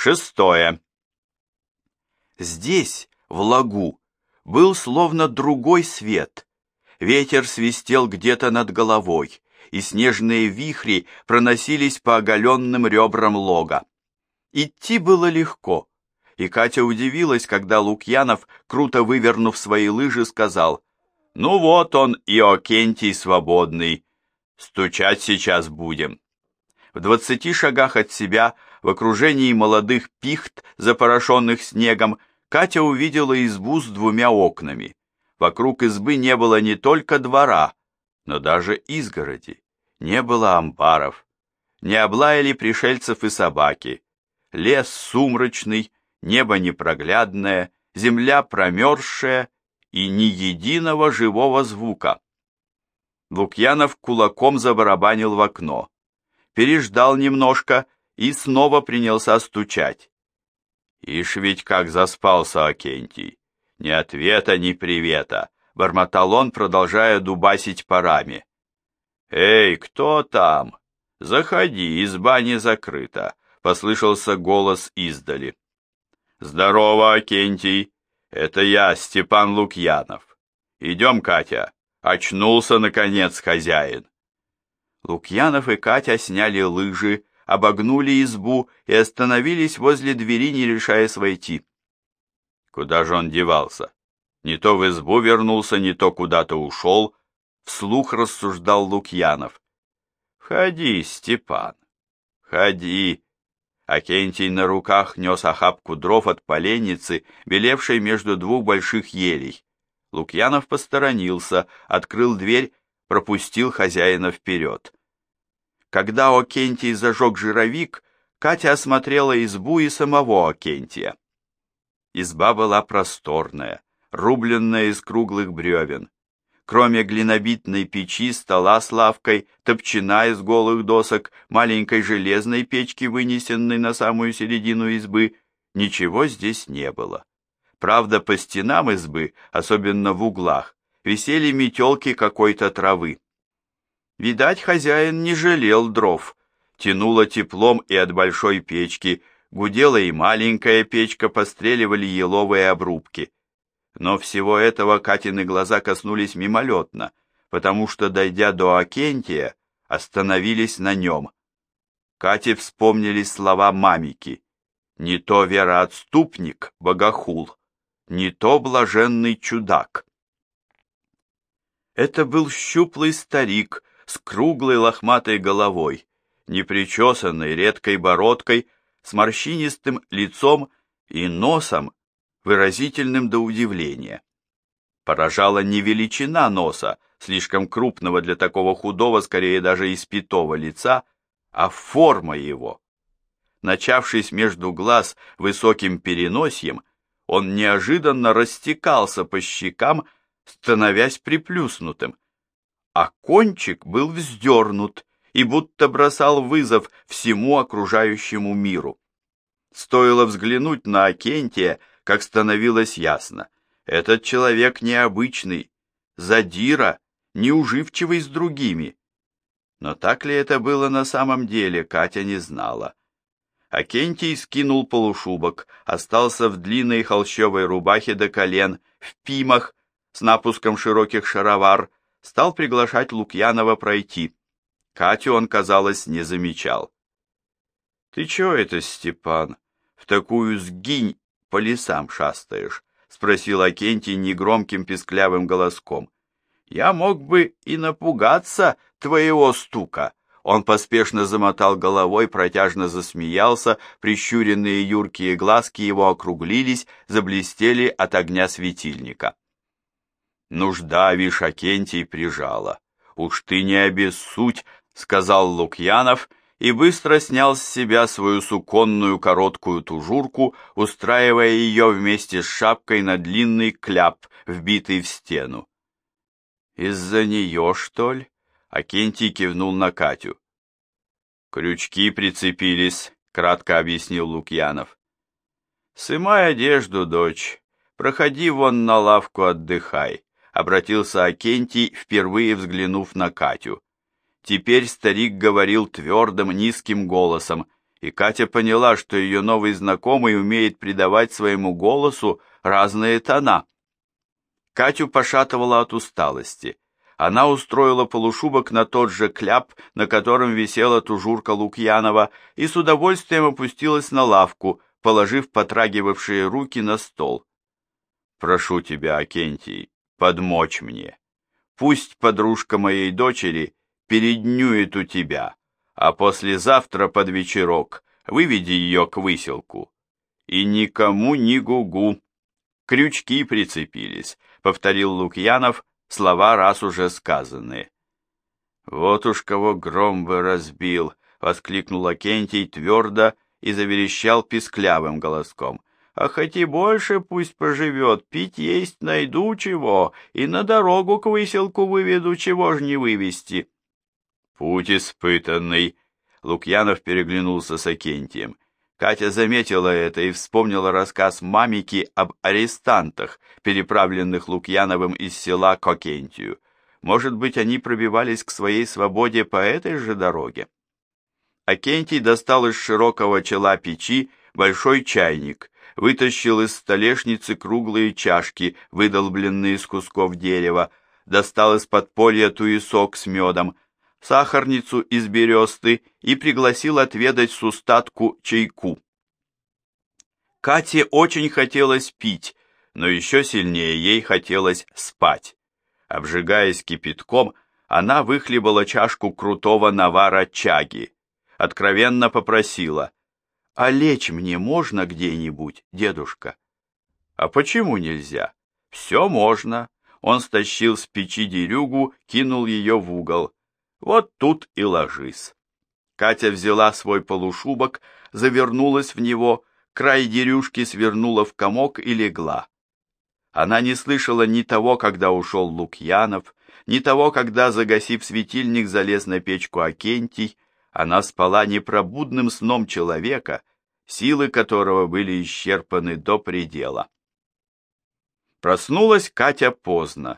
Шестое. Здесь, в лагу, был словно другой свет. Ветер свистел где-то над головой, и снежные вихри проносились по оголенным ребрам лога. Идти было легко, и Катя удивилась, когда Лукьянов, круто вывернув свои лыжи, сказал: «Ну вот он, Иокентий свободный, стучать сейчас будем». В 20 шагах от себя, в окружении молодых пихт, запорошенных снегом, Катя увидела избу с 2 окнами. Вокруг избы не было не только двора, но даже изгороди. Не было амбаров. Не облаяли пришельцев и собаки. Лес сумрачный, небо непроглядное, земля промерзшая и ни единого живого звука. Лукьянов кулаком забарабанил в окно, переждал немножко и снова принялся стучать. «Ишь ведь как заспался Окентий! Ни ответа, ни привета!» — бормотал он, продолжая дубасить парами. «Эй, кто там? Заходи, изба не закрыта!» — послышался голос издали. «Здорово, Окентий! Это я, Степан Лукьянов. Идем, Катя, очнулся, наконец, хозяин!» Лукьянов и Катя сняли лыжи, обогнули избу и остановились возле двери, не решаясь войти. Куда же он девался? Не то в избу вернулся, не то куда-то ушел, вслух рассуждал Лукьянов. «Входи, Степан, входи!» Окентий на руках нес охапку дров от поленницы, белевшей между 2 больших елей. Лукьянов посторонился, открыл дверь, пропустил хозяина вперед. Когда Окентий зажег жировик, Катя осмотрела избу и самого Окентия. Изба была просторная, рубленная из круглых бревен. Кроме глинобитной печи, стола с лавкой, топчина из голых досок, маленькой железной печки, вынесенной на самую середину избы, ничего здесь не было. Правда, по стенам избы, особенно в углах, висели метелки какой-то травы. Видать, хозяин не жалел дров. Тянуло теплом и от большой печки, гудела и маленькая печка, постреливали еловые обрубки. Но всего этого Катины глаза коснулись мимолетно, потому что, дойдя до Окентия, остановились на нем. Кате вспомнились слова мамики: «Не то вероотступник, богохул, не то блаженный чудак». Это был щуплый старик с круглой лохматой головой, непричесанной редкой бородкой, с морщинистым лицом и носом, выразительным до удивления. Поражала не величина носа, слишком крупного для такого худого, скорее даже испитого лица, а форма его. Начавшись между глаз высоким переносием, он неожиданно растекался по щекам, становясь приплюснутым, а кончик был вздернут и будто бросал вызов всему окружающему миру. Стоило взглянуть на Окентия, как становилось ясно: этот человек необычный, задира, неуживчивый с другими. Но так ли это было на самом деле, Катя не знала. Окентий скинул полушубок, остался в длинной холщовой рубахе до колен, в пимах, с напуском широких шаровар, стал приглашать Лукьянова пройти. Катю он, казалось, не замечал. «Ты чё это, Степан, в такую сгинь по лесам шастаешь?» — спросил Окентий негромким писклявым голоском. «Я мог бы и напугаться твоего стука». Он поспешно замотал головой, протяжно засмеялся, прищуренные юркие глазки его округлились, заблестели от огня светильника. «Нужда, вишь, Окентий, прижала. Уж ты не обессудь», — сказал Лукьянов, и быстро снял с себя свою суконную короткую тужурку, устраивая ее вместе с шапкой на длинный кляп, вбитый в стену. «Из-за нее, что ли?» — Окентий кивнул на Катю. «Крючки прицепились», — кратко объяснил Лукьянов. «Сымай одежду, дочь, проходи вон на лавку, отдыхай», — обратился Окентий, впервые взглянув на Катю. Теперь старик говорил твердым, низким голосом, и Катя поняла, что ее новый знакомый умеет придавать своему голосу разные тона. Катю пошатывала от усталости. Она устроила полушубок на тот же кляп, на котором висела тужурка Лукьянова, и с удовольствием опустилась на лавку, положив потрагивавшие руки на стол. «Прошу тебя, Акентий, подмочь мне. Пусть подружка моей дочери переднюет у тебя, а послезавтра под вечерок выведи ее к выселку. И никому ни гугу. Крючки прицепились», — повторил Лукьянов слова раз уже сказанные. «Вот уж кого гром бы разбил», — воскликнул Акентий твердо и заверещал писклявым голоском. «А хоть и больше пусть поживет, пить есть найду чего, и на дорогу к выселку выведу, чего ж не вывести». «Путь испытанный», — Лукьянов переглянулся с Акентием. Катя заметила это и вспомнила рассказ Мамики об арестантах, переправленных Лукьяновым из села к Акентию. Может быть, они пробивались к своей свободе по этой же дороге? Акентий достал из широкого чела печи большой чайник, вытащил из столешницы круглые чашки, выдолбленные из кусков дерева, достал из подполья туесок с медом, сахарницу из бересты и пригласил отведать с устатку чайку. Кате очень хотелось пить, но еще сильнее ей хотелось спать. Обжигаясь кипятком, она выхлебала чашку крутого навара чаги. Откровенно попросила: «А лечь мне можно где-нибудь, дедушка?» «А почему нельзя? Все можно». Он стащил с печи дерюгу, кинул ее в угол. «Вот тут и ложись». Катя взяла свой полушубок, завернулась в него, край дерюшки свернула в комок и легла. Она не слышала ни того, когда ушел Лукьянов, ни того, когда, загасив светильник, залез на печку Акентий. Она спала непробудным сном человека, силы которого были исчерпаны до предела. Проснулась Катя поздно.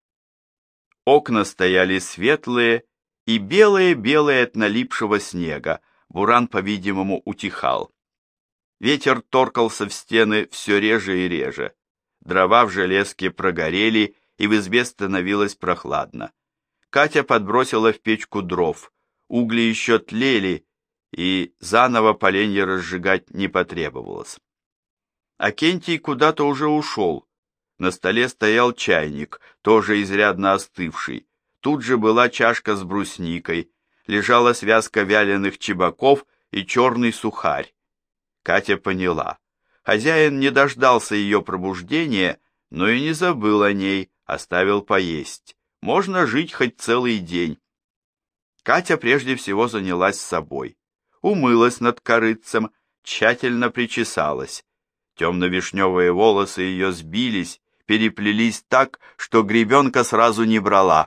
Окна стояли светлые и белые-белые от налипшего снега, буран, по-видимому, утихал. Ветер торкался в стены все реже и реже. Дрова в железке прогорели, и в избе становилось прохладно. Катя подбросила в печку дров. Угли еще тлели, и заново поленья разжигать не потребовалось. Акентий куда-то уже ушел. На столе стоял чайник, тоже изрядно остывший. Тут же была чашка с брусникой, лежала связка вяленых чебаков и черный сухарь. Катя поняла. Хозяин не дождался ее пробуждения, но и не забыл о ней, оставил поесть. Можно жить хоть целый день. Катя прежде всего занялась собой. Умылась над корытцем, тщательно причесалась. Темно-вишневые волосы ее сбились, переплелись так, что гребенка сразу не брала.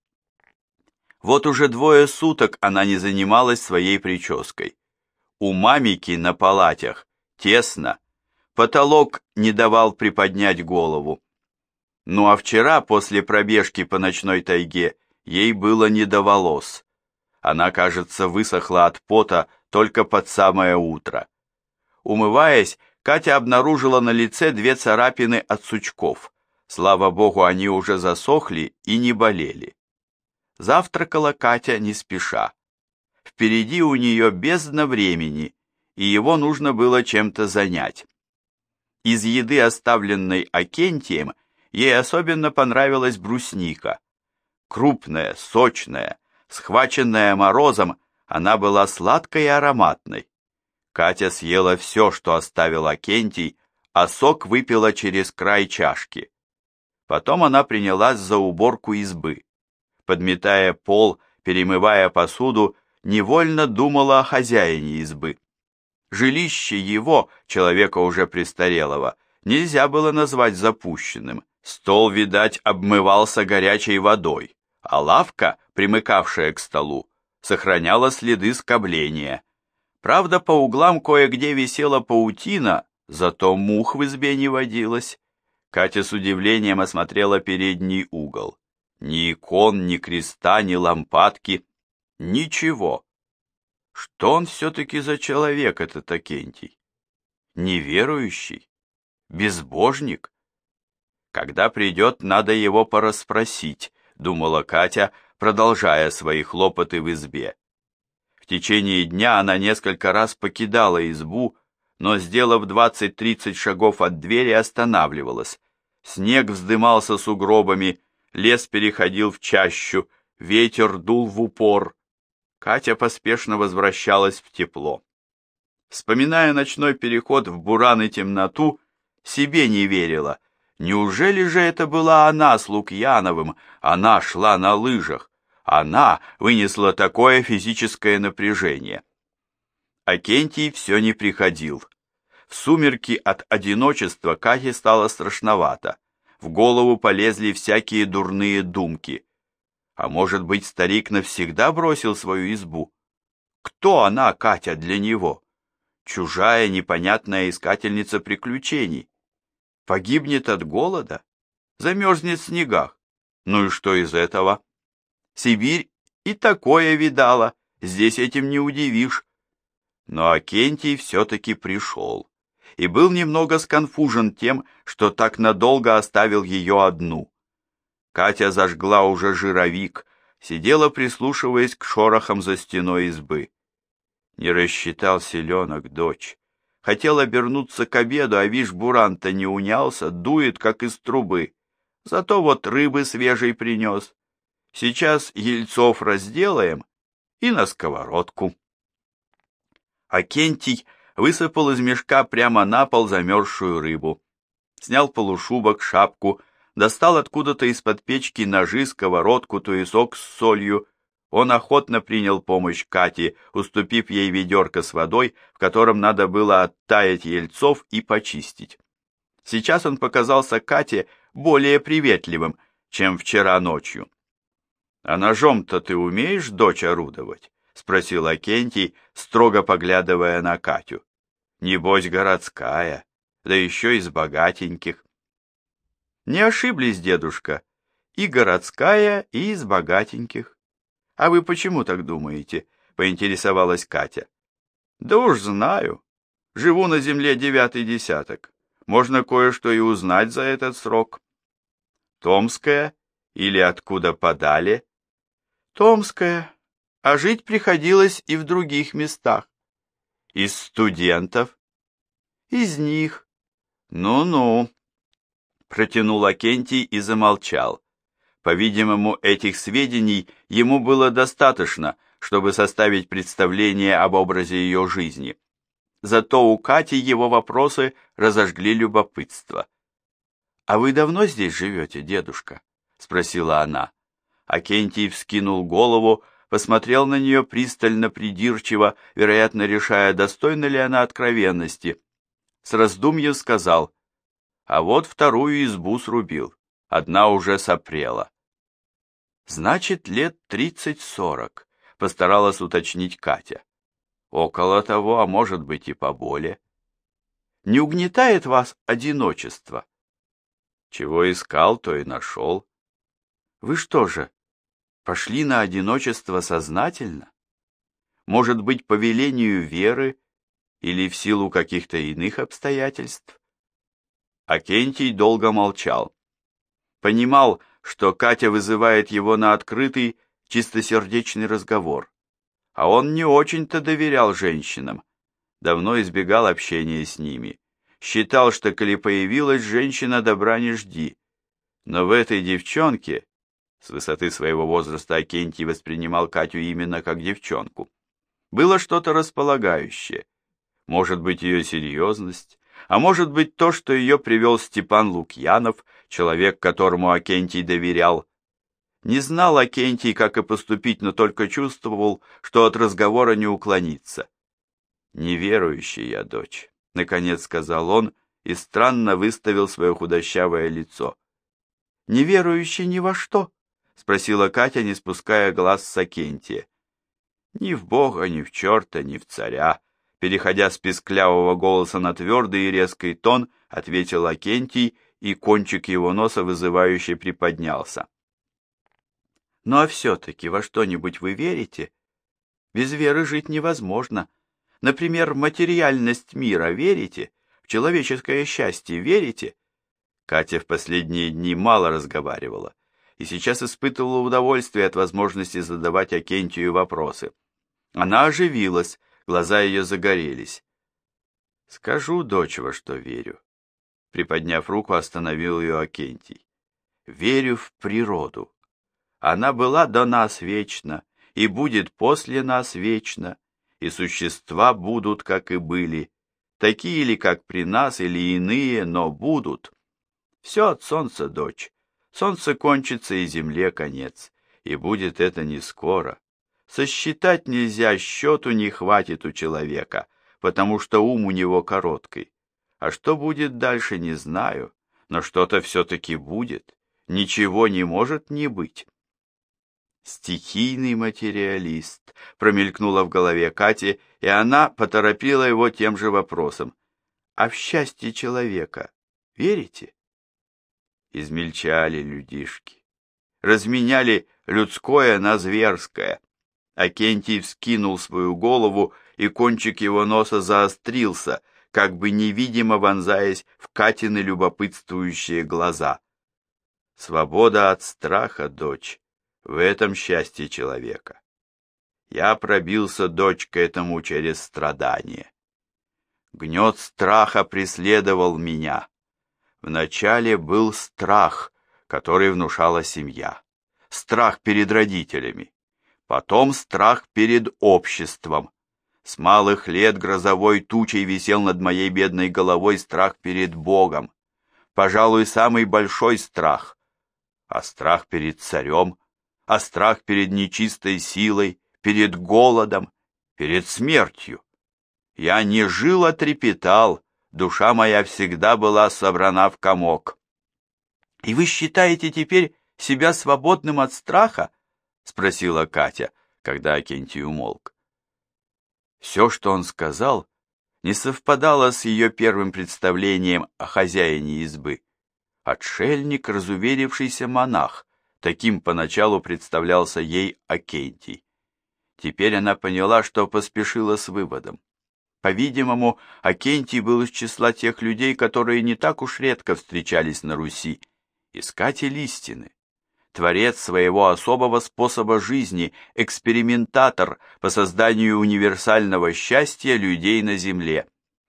Вот уже 2 суток она не занималась своей прической. У Мамики на палатях тесно, потолок не давал приподнять голову. Ну а вчера, после пробежки по ночной тайге, ей было не до волос. Она, кажется, высохла от пота только под самое утро. Умываясь, Катя обнаружила на лице 2 царапины от сучков. Слава богу, они уже засохли и не болели. Завтракала Катя не спеша. Впереди у нее бездна времени, и его нужно было чем-то занять. Из еды, оставленной Акентием, ей особенно понравилась брусника. Крупная, сочная, схваченная морозом, она была сладкой и ароматной. Катя съела все, что оставил Акентий, а сок выпила через край чашки. Потом она принялась за уборку избы. Подметая пол, перемывая посуду, невольно думала о хозяине избы. Жилище его, человека уже престарелого, нельзя было назвать запущенным. Стол, видать, обмывался горячей водой, а лавка, примыкавшая к столу, сохраняла следы скобления. Правда, по углам кое-где висела паутина, зато мух в избе не водилось. Катя с удивлением осмотрела передний угол. Ни икон, ни креста, ни лампадки. Ничего. Что он все-таки за человек, этот Акентий? Неверующий? Безбожник? Когда придет, надо его порасспросить, думала Катя, продолжая свои хлопоты в избе. В течение дня она несколько раз покидала избу, но, сделав 20-30 шагов от двери, останавливалась. Снег вздымался сугробами, лес переходил в чащу, ветер дул в упор. Катя поспешно возвращалась в тепло. Вспоминая ночной переход в буран и темноту, себе не верила. Неужели же это была она с Лукьяновым? Она шла на лыжах. Она вынесла такое физическое напряжение. Акентий все не приходил. В сумерки от одиночества Кате стало страшновато. В голову полезли всякие дурные думки. А может быть, старик навсегда бросил свою избу? Кто она, Катя, для него? Чужая, непонятная искательница приключений. Погибнет от голода? Замерзнет в снегах? Ну и что из этого? Сибирь и такое видала, здесь этим не удивишь. Но Акентий все-таки пришел и был немного сконфужен тем, что так надолго оставил ее одну. Катя зажгла уже жировик, сидела, прислушиваясь к шорохам за стеной избы. Не рассчитал селенок, дочь. Хотел обернуться к обеду, а вишь, буран-то не унялся, дует, как из трубы. Зато вот рыбы свежей принес. Сейчас ельцов разделаем и на сковородку. Акентий высыпал из мешка прямо на пол замерзшую рыбу. Снял полушубок, шапку, достал откуда-то из-под печки ножи, сковородку, туесок с солью. Он охотно принял помощь Кати, уступив ей ведерко с водой, в котором надо было оттаять ельцов и почистить. Сейчас он показался Кате более приветливым, чем вчера ночью. «А ножом-то ты умеешь, дочь, орудовать?» — спросил Акентий, строго поглядывая на Катю. «Небось, городская, да еще из богатеньких». «Не ошиблись, дедушка, и городская, и из богатеньких. А вы почему так думаете?» — поинтересовалась Катя. «Да уж знаю. Живу на земле 9-й десяток. Можно кое-что и узнать за этот срок». «Томская или откуда подали?» «Томская, а жить приходилось и в других местах». «Из студентов?» «Из них». «Ну-ну», — протянул Акентий и замолчал. По-видимому, этих сведений ему было достаточно, чтобы составить представление об образе ее жизни. Зато у Кати его вопросы разожгли любопытство. «А вы давно здесь живете, дедушка?» — спросила она. Акентий вскинул голову, посмотрел на нее пристально, придирчиво, вероятно, решая, достойна ли она откровенности. С раздумьем сказал: «А вот вторую избу срубил, одна уже сопрела». «Значит, лет 30-40», — постаралась уточнить Катя. «Около того, а может быть и поболее». «Не угнетает вас одиночество?» «Чего искал, то и нашел». «Вы что же, пошли на одиночество сознательно? Может быть, по велению веры или в силу каких-то иных обстоятельств?» Акентий долго молчал. Понимал, что Катя вызывает его на открытый, чистосердечный разговор. А он не очень-то доверял женщинам, давно избегал общения с ними. Считал, что коли появилась женщина, добра не жди. Но в этой девчонке, с высоты своего возраста Акентий воспринимал Катю именно как девчонку, было что-то располагающее. Может быть, ее серьезность, а может быть то, что ее привел Степан Лукьянов, человек, которому Акентий доверял. Не знал Акентий, как и поступить, но только чувствовал, что от разговора не уклониться. «Неверующий я, дочь», — наконец сказал он и странно выставил свое худощавое лицо. «Неверующий ни во что?» — спросила Катя, не спуская глаз с Акентия. «Ни в Бога, ни в черта, ни в царя», — переходя с писклявого голоса на твердый и резкий тон, ответил Акентий, и кончик его носа вызывающе приподнялся. «Ну а все-таки во что-нибудь вы верите?» Без веры жить невозможно. Например, в материальность мира верите? В человеческое счастье верите? Катя в последние дни мало разговаривала и сейчас испытывала удовольствие от возможности задавать Акентию вопросы. Она оживилась, глаза ее загорелись. «Скажу, дочь, во что верю». Приподняв руку, остановил ее Акентий. «Верю в природу. Она была до нас вечно и будет после нас вечно, и существа будут, как и были, такие ли, как при нас, или иные, но будут. Все от солнца, дочь. Солнце кончится, и земле конец, и будет это не скоро. Сосчитать нельзя, счету не хватит у человека, потому что ум у него короткий. А что будет дальше, не знаю, но что-то все-таки будет. Ничего не может не быть». «Стихийный материалист», промелькнуло в голове Кати, и она поторопила его тем же вопросом. «А в счастье человека верите?» Измельчали людишки, разменяли людское на зверское. Акентий вскинул свою голову, и кончик его носа заострился, как бы невидимо вонзаясь в Катины любопытствующие глаза. «Свобода от страха, дочь, в этом счастье человека. Я пробился, дочь, к этому через страдание. Гнет страха преследовал меня. Вначале был страх, который внушала семья, страх перед родителями, потом страх перед обществом. С малых лет грозовой тучей висел над моей бедной головой страх перед Богом, пожалуй, самый большой страх, а страх перед царем, а страх перед нечистой силой, перед голодом, перед смертью. Я не жил, а трепетал, душа моя всегда была собрана в комок. «И вы считаете теперь себя свободным от страха?» — спросила Катя, когда Акентий умолк. Все, что он сказал, не совпадало с ее первым представлением о хозяине избы. Отшельник, разуверившийся монах, таким поначалу представлялся ей Акентий. Теперь она поняла, что поспешила с выводом. По-видимому, Акентий был из числа тех людей, которые не так уж редко встречались на Руси, искатель истины, творец своего особого способа жизни, экспериментатор по созданию универсального счастья людей на земле.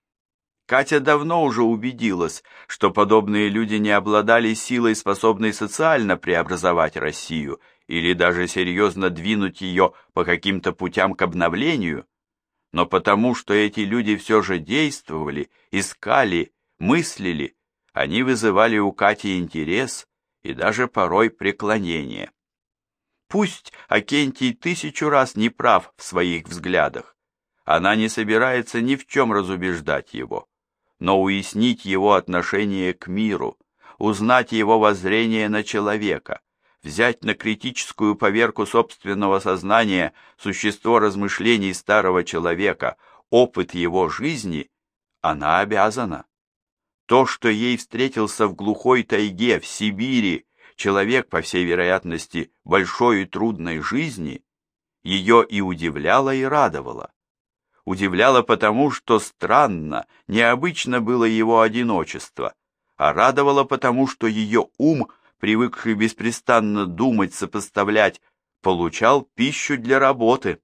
Катя давно уже убедилась, что подобные люди не обладали силой, способной социально преобразовать Россию или даже серьезно двинуть ее по каким-то путям к обновлению, но потому, что эти люди все же действовали, искали, мыслили, они вызывали у Кати интерес и даже порой преклонение. Пусть Акентий 1000 раз не прав в своих взглядах, она не собирается ни в чем разубеждать его, но уяснить его отношение к миру, узнать его воззрение на человека, взять на критическую поверку собственного сознания существо размышлений старого человека, опыт его жизни, она обязана. То, что ей встретился в глухой тайге, в Сибири, человек, по всей вероятности, большой и трудной жизни, ее и удивляло, и радовало. Удивляло потому, что странно, необычно было его одиночество, а радовало потому, что ее ум, привыкший беспрестанно думать, сопоставлять, получал пищу для работы.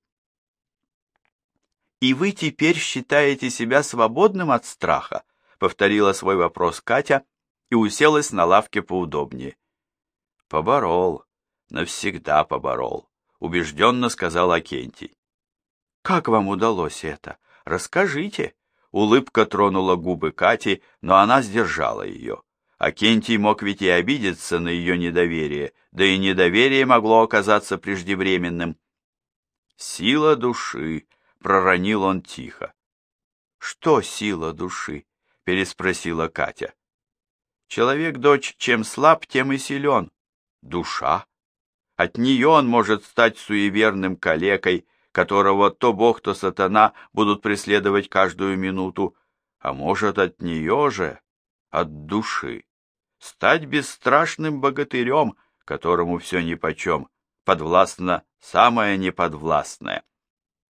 «И вы теперь считаете себя свободным от страха?» — повторила свой вопрос Катя и уселась на лавке поудобнее. «Поборол, навсегда поборол», — убежденно сказал Акентий. «Как вам удалось это? Расскажите». Улыбка тронула губы Кати, но она сдержала ее. Акентий мог ведь и обидеться на ее недоверие, да и недоверие могло оказаться преждевременным. «Сила души», — проронил он тихо. «Что сила души?» — переспросила Катя. «Человек, дочь, чем слаб, тем и силен. Душа. От нее он может стать суеверным калекой, которого то Бог, то сатана будут преследовать каждую минуту, а может от нее же, от души, стать бесстрашным богатырем, которому все нипочем, подвластно самое неподвластное.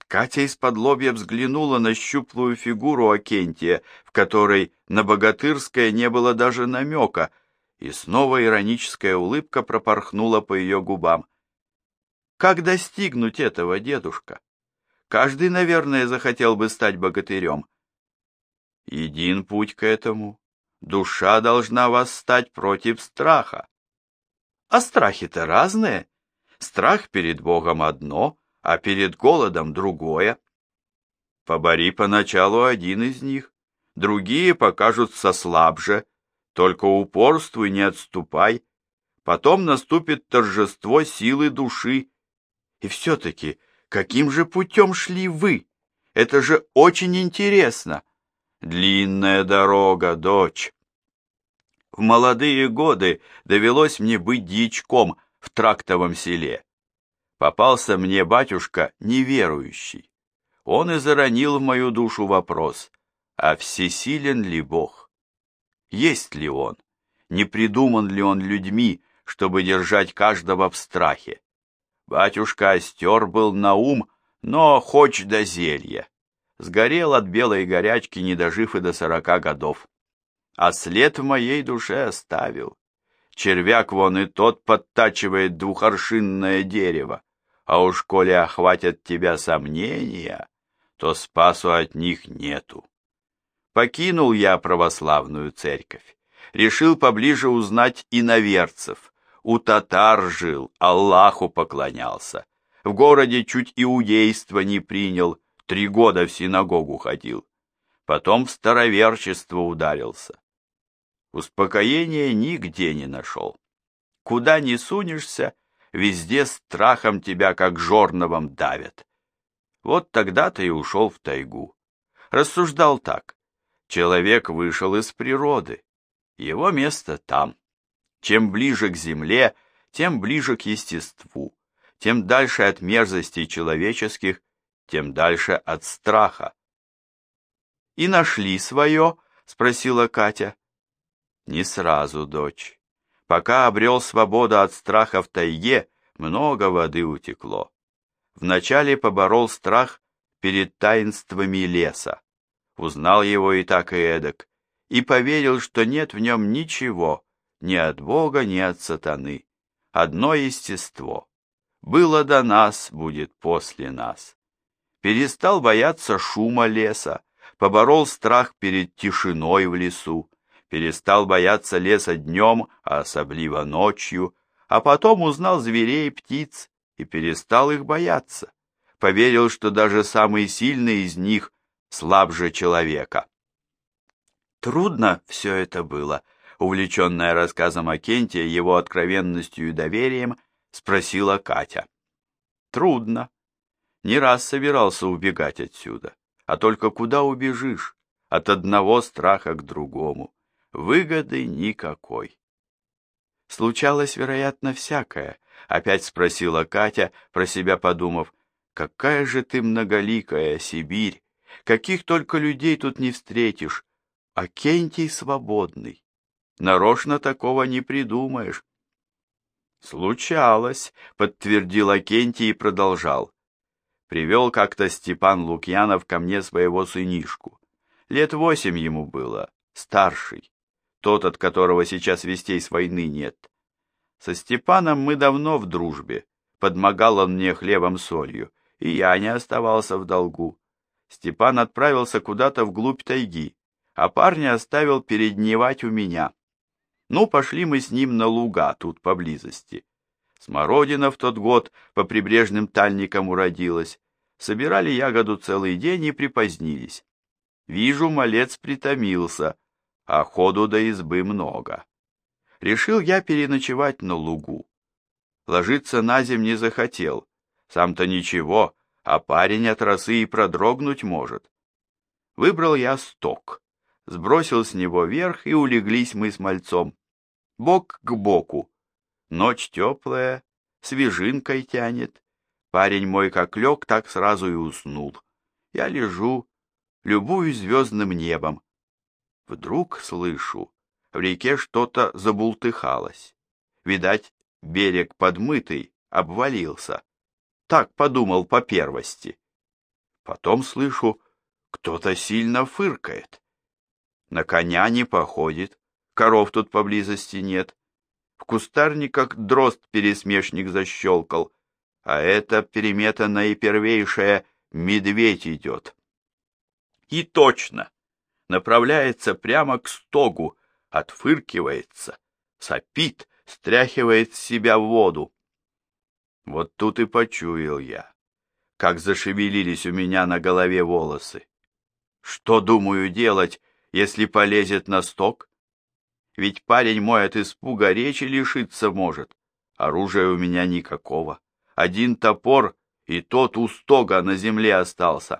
Катя из-под-лобья взглянула на щуплую фигуру Акентия, в которой на богатырское не было даже намека, и снова ироническая улыбка пропорхнула по ее губам. «Как достигнуть этого, дедушка? Каждый, наверное, захотел бы стать богатырем». «Един путь к этому. Душа должна восстать против страха». «А страхи-то разные. Страх перед Богом одно, а перед голодом другое. Побори поначалу один из них, другие покажутся слабже, только упорствуй, не отступай. Потом наступит торжество силы души. И все-таки, каким же путем шли вы? Это же очень интересно. Длинная дорога, дочь. В молодые годы довелось мне быть дьячком в трактовом селе. Попался мне батюшка неверующий. Он и заронил в мою душу вопрос, а всесилен ли Бог? Есть ли Он? Не придуман ли Он людьми, чтобы держать каждого в страхе? Батюшка остер был на ум, но хоть до зелья. Сгорел от белой горячки, не дожив и до 40 годов. А след в моей душе оставил. Червяк вон и тот подтачивает двухоршинное дерево, а уж коли охватят тебя сомнения, то спасу от них нету. Покинул я православную церковь, решил поближе узнать иноверцев, у татар жил, Аллаху поклонялся, в городе чуть иудейство не принял, 3 года в синагогу ходил, потом в староверчество ударился. Успокоения нигде не нашел. Куда ни сунешься, везде страхом тебя, как жорновом, давят. Вот тогда-то и ушел в тайгу. Рассуждал так. Человек вышел из природы. Его место там. Чем ближе к земле, тем ближе к естеству. Тем дальше от мерзостей человеческих, тем дальше от страха. «И нашли свое?» — спросила Катя. «Не сразу, дочь. Пока обрел свободу от страха в тайге, много воды утекло. Вначале поборол страх перед таинствами леса. Узнал его и так и эдак, и поверил, что нет в нем ничего, ни от Бога, ни от сатаны. Одно естество. Было до нас, будет после нас. Перестал бояться шума леса, поборол страх перед тишиной в лесу, перестал бояться леса днем, а особливо ночью, а потом узнал зверей и птиц и перестал их бояться. Поверил, что даже самый сильный из них слабже человека. Трудно все это было, увлеченная рассказом Акентия, его откровенностью и доверием, спросила Катя. Трудно. Не раз собирался убегать отсюда, а только куда убежишь? От одного страха к другому. Выгоды никакой. Случалось, вероятно, всякое, опять спросила Катя, про себя подумав, какая же ты многоликая, Сибирь, каких только людей тут не встретишь, Акентий свободный. Нарочно такого не придумаешь. Случалось, подтвердил Акентий и продолжал. Привел как-то Степан Лукьянов ко мне своего сынишку. Лет 8 ему было, старший. Тот, от которого сейчас вестей с войны нет. Со Степаном мы давно в дружбе, подмогал он мне хлебом-солью, и я не оставался в долгу. Степан отправился куда-то вглубь тайги, а парня оставил передневать у меня. Ну, пошли мы с ним на луга тут поблизости. Смородина в тот год по прибрежным тальникам уродилась. Собирали ягоду целый день и припозднились. Вижу, малец притомился, а ходу до избы много. Решил я переночевать на лугу. Ложиться на земь не захотел. Сам-то ничего, а парень от росы и продрогнуть может. Выбрал я сток. Сбросил с него вверх, и улеглись мы с мальцом. Бок к боку. Ночь теплая, свежинкой тянет. Парень мой как лег, так сразу и уснул. Я лежу, любуюсь звездным небом. Вдруг слышу, в реке что-то забултыхалось. Видать, берег подмытый, обвалился. Так подумал по первости. Потом слышу, кто-то сильно фыркает. На коня не походит, коров тут поблизости нет. В кустарниках дрозд-пересмешник защелкал, а это примета наипервейшая — медведь идет. И точно, направляется прямо к стогу, отфыркивается, сопит, стряхивает с себя воду. Вот тут и почуял я, как зашевелились у меня на голове волосы. Что, думаю, делать, если полезет на стог? Ведь парень мой от испуга речи лишиться может. Оружия у меня никакого. Один топор, и тот у стога на земле остался.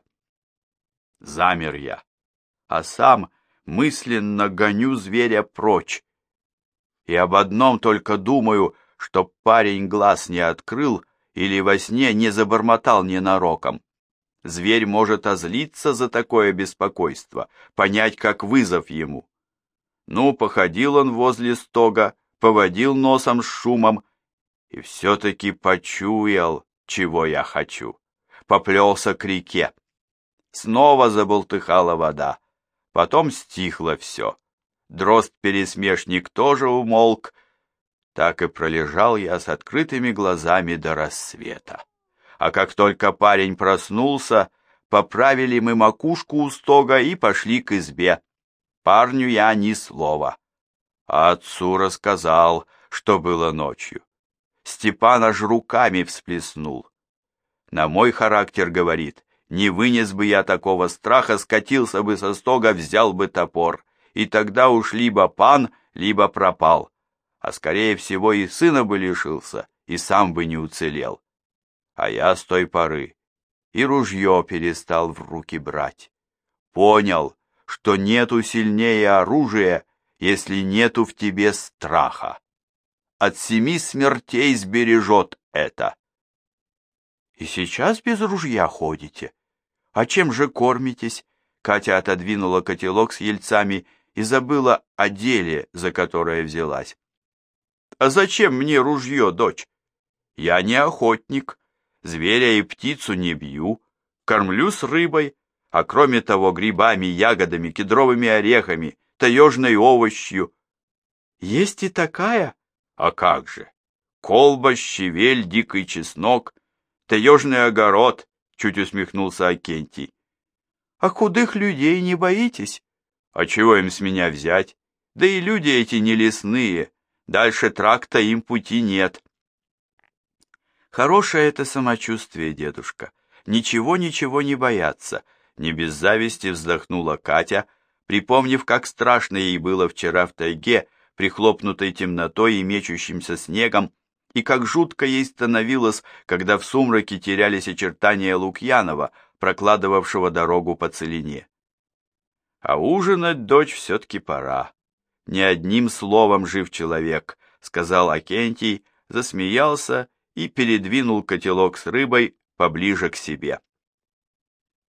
Замер я, а сам мысленно гоню зверя прочь. И об одном только думаю, чтоб парень глаз не открыл или во сне не забормотал ненароком. Зверь может озлиться за такое беспокойство, понять, как вызов ему. Ну, походил он возле стога, поводил носом с шумом и все-таки почуял, чего я хочу. Поплелся к реке. Снова заболтыхала вода, потом стихло все. Дрозд-пересмешник тоже умолк. Так и пролежал я с открытыми глазами до рассвета. А как только парень проснулся, поправили мы макушку у стога и пошли к избе. Парню я ни слова. А отцу рассказал, что было ночью. Степан аж руками всплеснул. На мой характер, говорит, не вынес бы я такого страха, скатился бы со стога, взял бы топор, и тогда уж либо пан, либо пропал, а скорее всего и сына бы лишился, и сам бы не уцелел. А я с той поры и ружье перестал в руки брать. Понял, что нету сильнее оружия, если нету в тебе страха. От 7 смертей сбережет это. И сейчас без ружья ходите? А чем же кормитесь? Катя отодвинула котелок с ельцами и забыла о деле, за которое взялась. А зачем мне ружье, дочь? Я не охотник, зверя и птицу не бью, кормлю с рыбой, а кроме того грибами, ягодами, кедровыми орехами, таежной овощью. Есть и такая? А как же? Колба, щавель, дикий чеснок, таежный огород, чуть усмехнулся Акентий. А худых людей не боитесь? А чего им с меня взять? Да и люди эти не лесные, дальше тракта им пути нет. Хорошее это самочувствие, дедушка. Ничего не бояться. Не без зависти вздохнула Катя, припомнив, как страшно ей было вчера в тайге, прихлопнутой темнотой и мечущимся снегом, и как жутко ей становилось, когда в сумраке терялись очертания Лукьянова, прокладывавшего дорогу по целине. А ужинать, дочь, все-таки пора. Не одним словом жив человек, сказал Акентий, засмеялся и передвинул котелок с рыбой поближе к себе.